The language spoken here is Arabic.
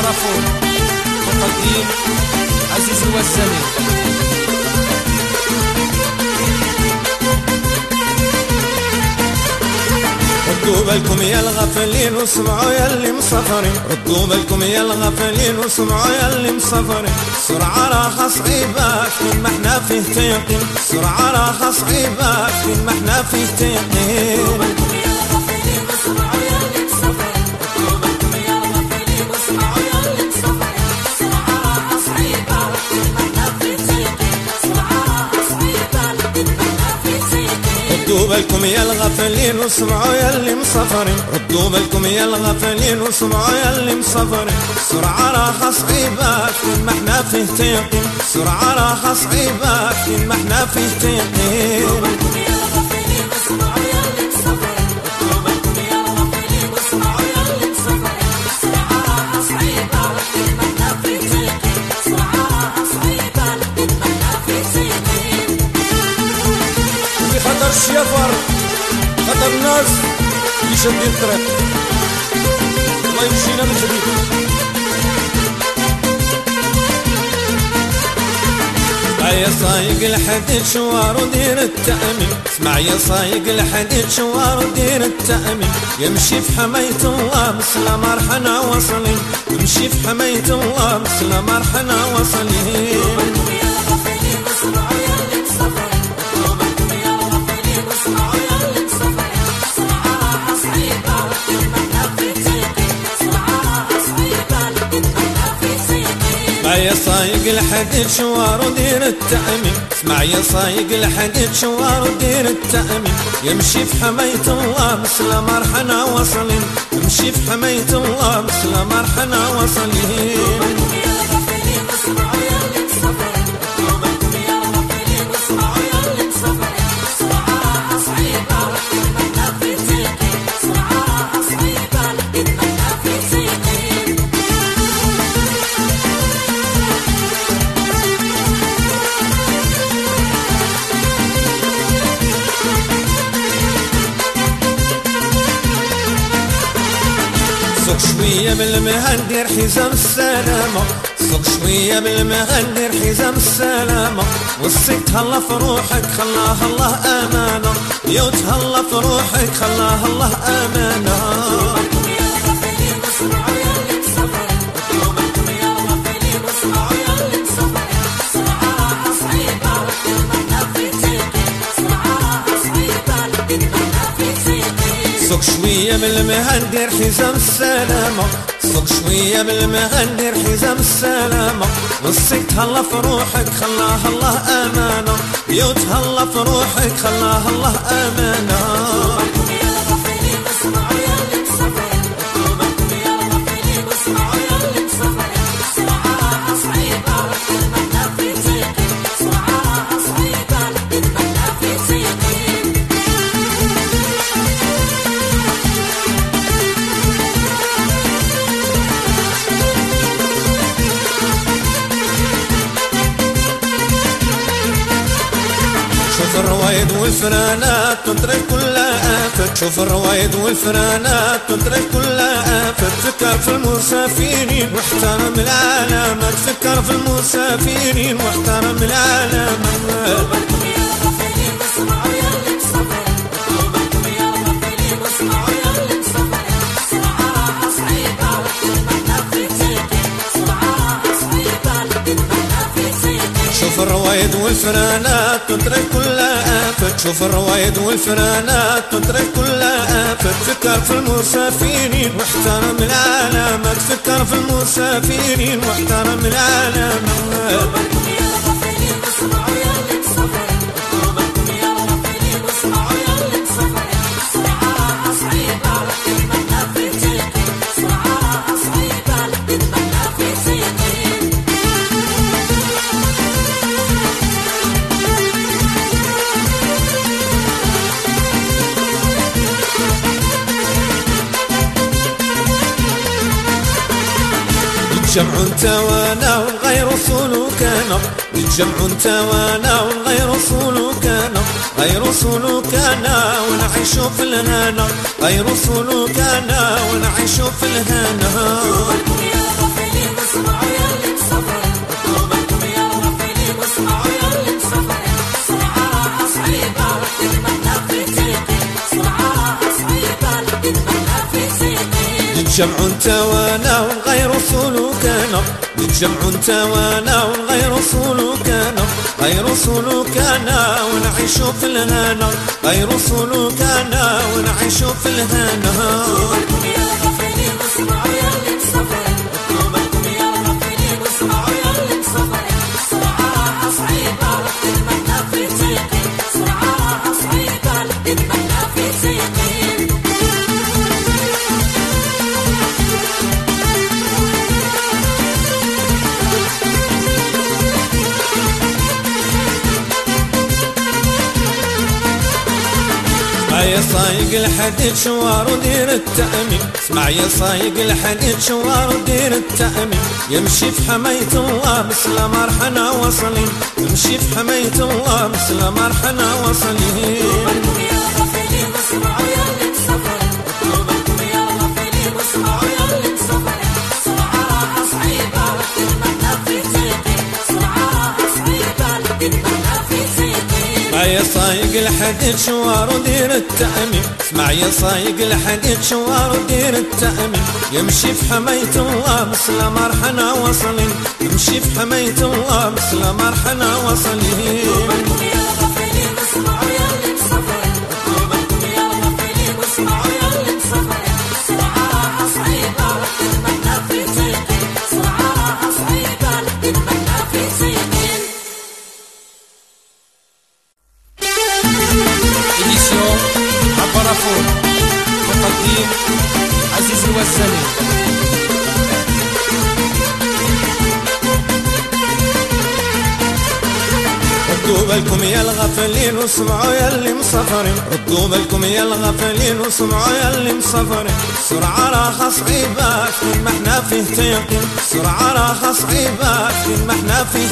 الميكروفون مقدم عزيز الوزاني. ردوا بالكم يا الغافلين واسمعوا يا اللي مسافرين، ردوا بالكم يا الغافلين واسمعوا يا اللي مسافرين. سرعة راخة صعيبة فين ما احنا فيه تيقين، سرعة راخة صعيبة فين ما احنا فيه تيقين. ردوا بالكم يا الغافلين واسمعوا يا اللي مسافرين، ردوا بالكم يا الغافلين واسمعوا يا اللي مسافرين. سرعة راخة صعيبة فين ما احنا فيه تيقين، سرعة راخة صعيبة فين ما احنا فيه تيقين. خطر الشيفر خطر الناس اللي شادين الطريق، الله يمشينا من جديد. اسمع يا صايق الحديد شوار ودير التأمين، اسمع يا صايق الحديد شوار ودير التأمين. يمشي في حماية الله مثل ما رحنا وصلين، يمشي في حماية الله مثل ما رحنا وصلين. اسمع يا صايق الحديد شوار ودير التأمين، اسمع يا صايق الحديد شوار ودير التأمين. يمشي في حماية الله مثل ما رحنا وصلين، يمشي في حماية الله مثل ما رحنا وصلين. سوق شوية بالمهندر حزام السلامة، سوق شوية بالمهندر حزام السلامة. وصيك تهلا في روحك خلاها الله أمانة، يو تهلا في روحك خلاها الله أمانة. سوق شوية بالمهندر حزام السلامة، سوق شوية بالمهندر حزام السلامة. وصيك تهلا في روحك خلاها الله أمانة، يو تهلا في روحك خلاها الله أمانة. شوف الروايد والفرانات تترك كل آفت، شوف الروايد والفرانات تترك كل آفت. فكر في المسافرين واحترم العلامات، فكر في المسافرين واحترم العلامات. شوف الروايد والفرانات تترك كل آفت، شوف الروايد والفرانات تترك كل آفت. فكر في المسافرين واحترم العلامات، فكر في المسافرين واحترم العلامات. نتجمع انت وانا ونغير سلوكنا، نتجمع انت وانا ونغير سلوكنا، غير سلوكنا ونعيش في الهنا، غير سلوكنا ونعيش في الهنا. نتجمع انت وانا ونغير سلوكنا، نتجمع انت وانا ونغير سلوكنا، غير سلوكنا ونعيشوا في الهنا، غير سلوكنا ونعيشوا في الهنا. طوبالكم يا الغافلين واسمعوا يا اللي مسافرين، طوبالكم يا الغافلين واسمعوا يا اللي مسافرين، سرعة راحة صعيبة لقدمنا في تيقين، سرعة راحة صعيبة لقدمنا في تيقين. اسمع يا صايق الحديد شوار ودير التأمين، اسمع يا صايق الحديد شوار ودير التأمين، يمشي في حماية الله مثل مرحنا وصلين، يمشي في حماية الله مثل مرحنا وصلين. طوبالكم يا الغافلين واسمعوا يا اللي مسافرين، طوبالكم يا الغافلين واسمعوا يا اللي مسافرين، سرعة راحة صعيبة لقدمنا في تيقين، سرعة راحة صعيبة لقدمنا في تيقين. اسمع يا صايق الحديد شوار ودير التأمين، اسمع يا صايق الحديد شوار ودير التأمين، يمشي في حماية الله مثل مرحنا وصلين، يمشي في حماية الله مثل مرحنا وصلين. طوبالكم يا الغافلين واسمعوا يا اللي مسافرين، طوبالكم يا الغافلين واسمعوا يا اللي مسافرين، سرعة راحة صعيبة لقدمنا في تيقين، سرعة راحة صعيبة لقدمنا في تيقين. إديسيون عبرافون وتقديم عزيز الوزاني. ردوا بالكم يا الغافلين واسمعوا يا اللي مسافرين، ردوا بالكم يا الغافلين واسمعوا يا اللي مسافرين، سرعة راحة صعيبة فين ما احنا فيه تيقين، سرعة راحة صعيبة فين ما احنا فيه